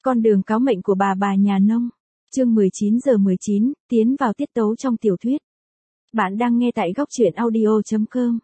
Con đường cáo mệnh của bà nhà nông. Chương 19:19, tiến vào tiết tấu trong tiểu thuyết. Bạn đang nghe tại góc truyện audio.com.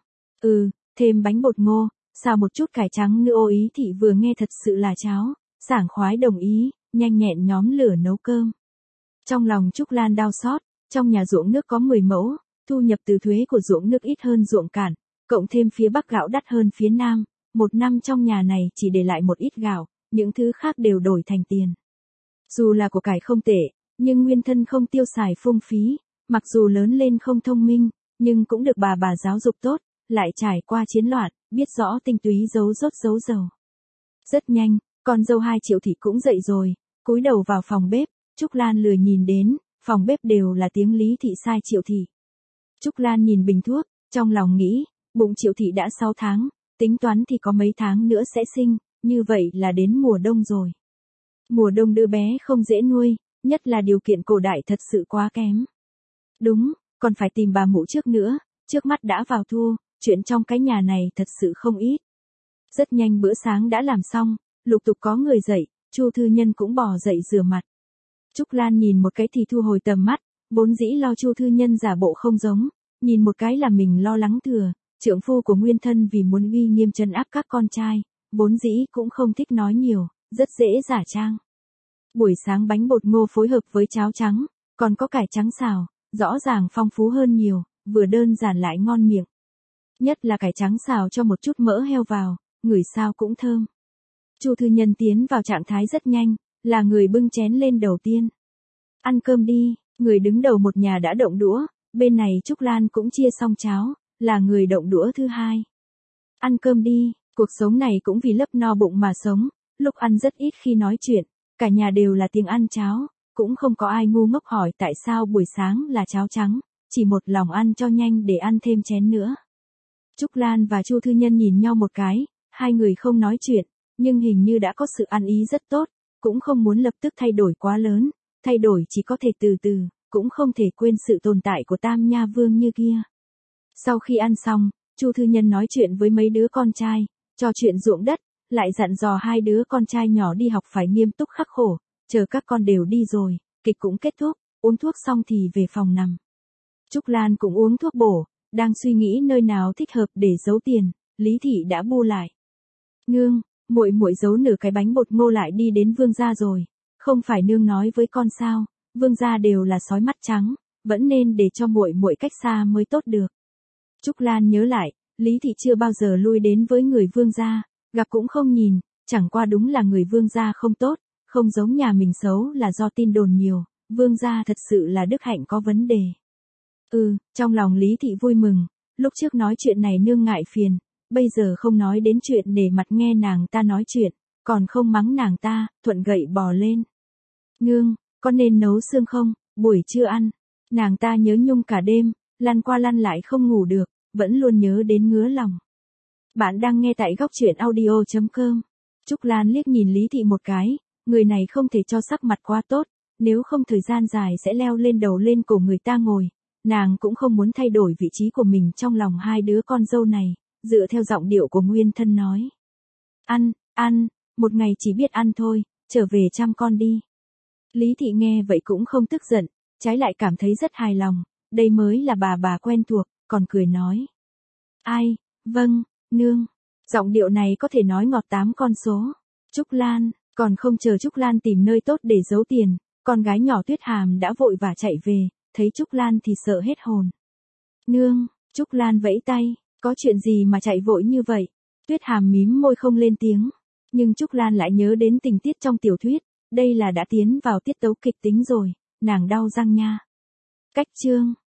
Thêm bánh bột ngô, xào một chút cải trắng nữa. Ô Ý Thị vừa nghe thật sự là cháo, sảng khoái đồng ý, nhanh nhẹn nhóm lửa nấu cơm. Trong lòng Trúc Lan đau xót, trong nhà ruộng nước có 10 mẫu, thu nhập từ thuế của ruộng nước ít hơn ruộng cạn, cộng thêm phía Bắc gạo đắt hơn phía Nam, một năm trong nhà này chỉ để lại một ít gạo, những thứ khác đều đổi thành tiền. Dù là của cải không tệ, nhưng nguyên thân không tiêu xài phung phí, mặc dù lớn lên không thông minh, nhưng cũng được bà giáo dục tốt, lại trải qua chiến loạn, biết rõ tinh túy giấu rốt giấu dầu. Rất nhanh, con dâu 2 Triệu Thị cũng dậy rồi, cúi đầu vào phòng bếp, Trúc Lan lười nhìn đến, phòng bếp đều là tiếng Lý Thị sai Triệu Thị. Trúc Lan nhìn bình thuốc, trong lòng nghĩ, bụng Triệu Thị đã 6 tháng, tính toán thì có mấy tháng nữa sẽ sinh, như vậy là đến mùa đông rồi. Mùa đông đứa bé không dễ nuôi, nhất là điều kiện cổ đại thật sự quá kém. Đúng, còn phải tìm bà mụ trước nữa, trước mắt đã vào thu, chuyện trong cái nhà này thật sự không ít. Rất nhanh bữa sáng đã làm xong, lục tục có người dậy, Chu Thư Nhân cũng bò dậy rửa mặt. Trúc Lan nhìn một cái thì thu hồi tầm mắt, vốn dĩ lo Chu Thư Nhân giả bộ không giống, nhìn một cái là mình lo lắng thừa, trượng phu của nguyên thân vì muốn uy nghiêm trấn áp các con trai, vốn dĩ cũng không thích nói nhiều, rất dễ giả trang. Buổi sáng bánh bột ngô phối hợp với cháo trắng, còn có cải trắng xào, rõ ràng phong phú hơn nhiều, vừa đơn giản lại ngon miệng. Nhất là cải trắng xào cho một chút mỡ heo vào, ngửi sao cũng thơm. Chu Thư Nhân tiến vào trạng thái rất nhanh, là người bưng chén lên đầu tiên. Ăn cơm đi, người đứng đầu một nhà đã động đũa, bên này Trúc Lan cũng chia xong cháo, là người động đũa thứ hai. Ăn cơm đi, cuộc sống này cũng vì lấp no bụng mà sống, lúc ăn rất ít khi nói chuyện, cả nhà đều là tiếng ăn cháo, cũng không có ai ngu ngốc hỏi tại sao buổi sáng là cháo trắng, chỉ một lòng ăn cho nhanh để ăn thêm chén nữa. Trúc Lan và Chu Thư Nhân nhìn nhau một cái, hai người không nói chuyện, nhưng hình như đã có sự ăn ý rất tốt, cũng không muốn lập tức thay đổi quá lớn, thay đổi chỉ có thể từ từ, cũng không thể quên sự tồn tại của Tam Nha Vương như kia. Sau khi ăn xong, Chu Thư Nhân nói chuyện với mấy đứa con trai, trò chuyện ruộng đất, lại dặn dò 2 đứa con trai nhỏ đi học phải nghiêm túc khắc khổ, chờ các con đều đi rồi, kịch cũng kết thúc, uống thuốc xong thì về phòng nằm. Trúc Lan cũng uống thuốc bổ, đang suy nghĩ nơi nào thích hợp để giấu tiền, Lý Thị đã bu lại. Nương, muội giấu nửa cái bánh bột ngô lại đi đến Vương gia rồi, không phải nương nói với con sao, Vương gia đều là sói mắt trắng, vẫn nên để cho muội cách xa mới tốt được. Trúc Lan nhớ lại, Lý Thị chưa bao giờ lui đến với người Vương gia, gặp cũng không nhìn, chẳng qua đúng là người Vương gia không tốt, không giống nhà mình xấu là do tin đồn nhiều, Vương gia thật sự là đức hạnh có vấn đề. Trong lòng Lý Thị vui mừng, lúc trước nói chuyện này nương ngại phiền, bây giờ không nói đến chuyện để mặt nghe nàng ta nói chuyện, còn không mắng nàng ta, thuận gậy bò lên. Nương, có nên nấu xương không, buổi trưa ăn. Nàng ta nhớ nhung cả đêm, lăn qua lăn lại không ngủ được, vẫn luôn nhớ đến ngứa lòng. Bạn đang nghe tại góc truyện audio.com. Trúc Lan liếc nhìn Lý Thị một cái, người này không thể cho sắc mặt quá tốt, nếu không thời gian dài sẽ leo lên đầu lên cổ người ta ngồi. Nàng cũng không muốn thay đổi vị trí của mình trong lòng 2 đứa con dâu này, dựa theo giọng điệu của nguyên thân nói. Ăn, một ngày chỉ biết ăn thôi, trở về chăm con đi. Lý Thị nghe vậy cũng không tức giận, trái lại cảm thấy rất hài lòng, đây mới là bà quen thuộc, còn cười nói. Ai, vâng, nương, giọng điệu này có thể nói ngọt 8 con số. Trúc Lan, còn không chờ Trúc Lan tìm nơi tốt để giấu tiền, con gái nhỏ Tuyết Hàm đã vội vã chạy về, thấy Trúc Lan thì sợ hết hồn. Nương, Trúc Lan vẫy tay, có chuyện gì mà chạy vội như vậy? Tuyết Hàm mím môi không lên tiếng, nhưng Trúc Lan lại nhớ đến tình tiết trong tiểu thuyết, đây là đã tiến vào tiết tấu kịch tính rồi, nàng đau răng nha. Cách chương